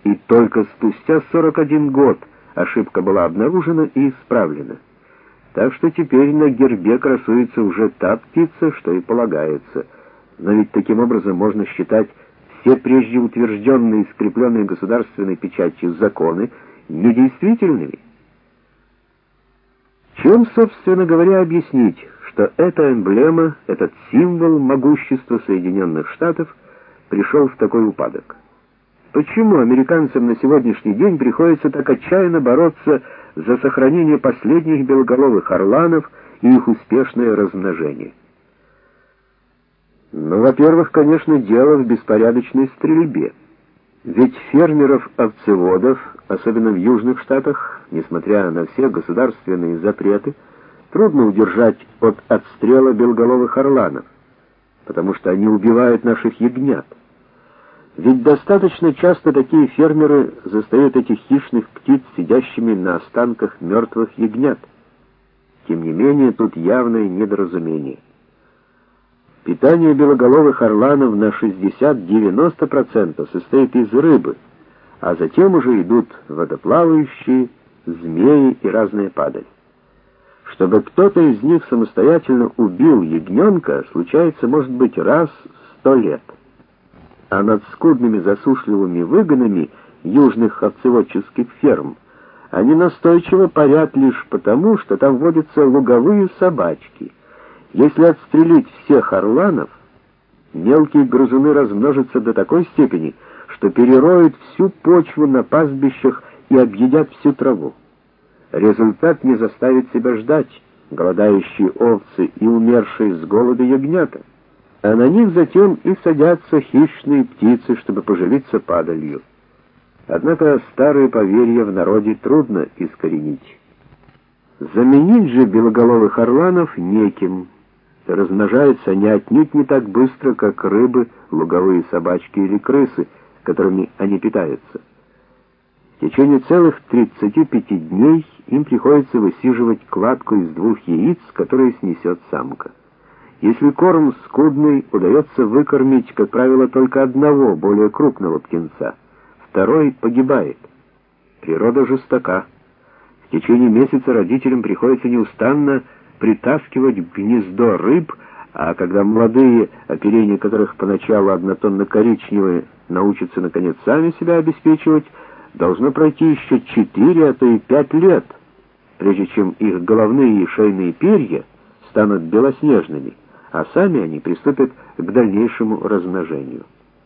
И только спустя 41 год ошибка была обнаружена и исправлена. Так что теперь на гербе красуется уже та птица, что и полагается. Но ведь таким образом можно считать все прежде утвержденные и скрепленные государственной печатью законы недействительными. Чем, собственно говоря, объяснить, что эта эмблема, этот символ могущества Соединенных Штатов пришел в такой упадок? Почему американцам на сегодняшний день приходится так отчаянно бороться за сохранение последних белоголовых орланов и их успешное размножение? Ну, во-первых, конечно, дело в беспорядочной стрельбе. Ведь фермеров-овцеводов, особенно в южных штатах, несмотря на все государственные запреты, трудно удержать от отстрела белоголовых орланов, потому что они убивают наших ягнят. Ведь достаточно часто такие фермеры застают этих хищных птиц сидящими на останках мертвых ягнят. Тем не менее, тут явное недоразумение. Питание белоголовых орланов на 60-90% состоит из рыбы, а затем уже идут водоплавающие, змеи и разная падаль. Чтобы кто-то из них самостоятельно убил ягненка, случается, может быть, раз в 100 лет. А над скудными засушливыми выгонами южных овцеводческих ферм они настойчиво парят лишь потому, что там водятся луговые собачки. Если отстрелить всех орланов, мелкие грызуны размножатся до такой степени, что перероют всю почву на пастбищах и объедят всю траву. Результат не заставит себя ждать: голодающие овцы и умершие с голода ягнята. А на них затем и садятся хищные птицы, чтобы поживиться падалью. Однако старые поверья в народе трудно искоренить. Заменить же белоголовых орланов неким. Размножаются они отнюдь не так быстро, как рыбы, луговые собачки или крысы, которыми они питаются. В течение целых 35 дней им приходится высиживать кладку из 2 яиц, которые снесет самка. Если корм скудный, удается выкормить, как правило, только одного, более крупного птенца. Второй погибает. Природа жестока. В течение месяца родителям приходится неустанно притаскивать в гнездо рыб, а когда молодые, оперение которых поначалу однотонно-коричневые, научатся наконец сами себя обеспечивать, должно пройти еще 4, а то и 5 лет, прежде чем их головные и шейные перья станут белоснежными, а сами они приступят к дальнейшему размножению.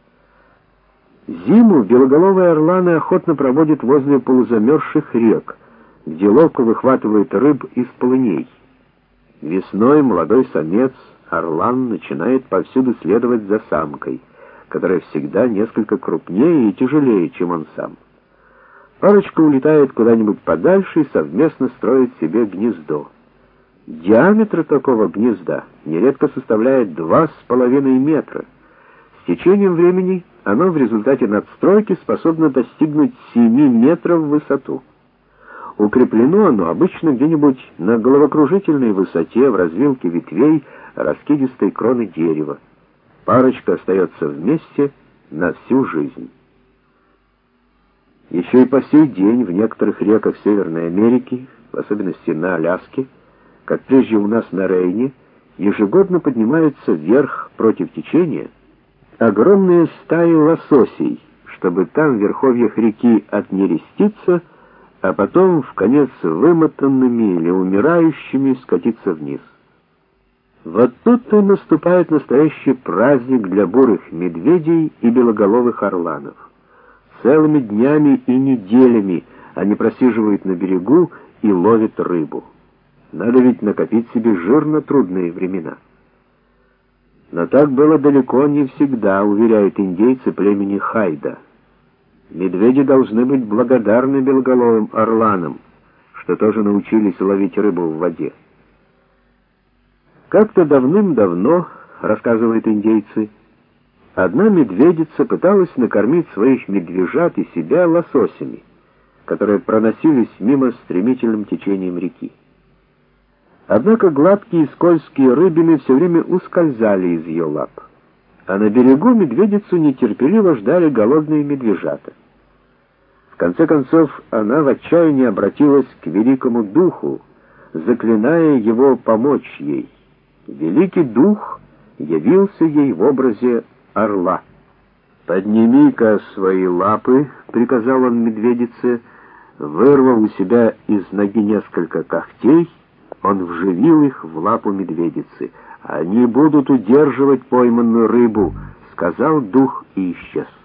Зиму белоголовые орланы охотно проводят возле полузамерзших рек, где ловко выхватывают рыб из полыней. Весной молодой самец, орлан, начинает повсюду следовать за самкой, которая всегда несколько крупнее и тяжелее, чем он сам. Парочка улетает куда-нибудь подальше и совместно строит себе гнездо. Диаметр такого гнезда нередко составляет 2,5 метра. С течением времени оно в результате надстройки способно достигнуть 7 метров в высоту. Укреплено оно обычно где-нибудь на головокружительной высоте в развилке ветвей раскидистой кроны дерева. Парочка остается вместе на всю жизнь. Еще и по сей день в некоторых реках Северной Америки, в особенности на Аляске, как прежде у нас на Рейне, ежегодно поднимаются вверх против течения огромные стаи лососей, чтобы там в верховьях реки отнереститься, а потом в конец вымотанными или умирающими скатиться вниз. Вот тут-то наступает настоящий праздник для бурых медведей и белоголовых орланов. Целыми днями и неделями они просиживают на берегу и ловят рыбу. Надо ведь накопить себе жир на трудные времена. Но так было далеко не всегда, уверяют индейцы племени Хайда. Медведи должны быть благодарны белоголовым орланам, что тоже научились ловить рыбу в воде. Как-то давным-давно, рассказывают индейцы, одна медведица пыталась накормить своих медвежат и себя лососями, которые проносились мимо стремительным течением реки. Однако гладкие и скользкие рыбины все время ускользали из ее лап, а на берегу медведицу нетерпеливо ждали голодные медвежата. В конце концов, она в отчаянии обратилась к великому духу, заклиная его помочь ей. Великий дух явился ей в образе орла. «Подними-ка свои лапы», — приказал он медведице. Вырвав у себя из ноги несколько когтей, он вживил их в лапу медведицы. «Они будут удерживать пойманную рыбу», — сказал дух и исчез.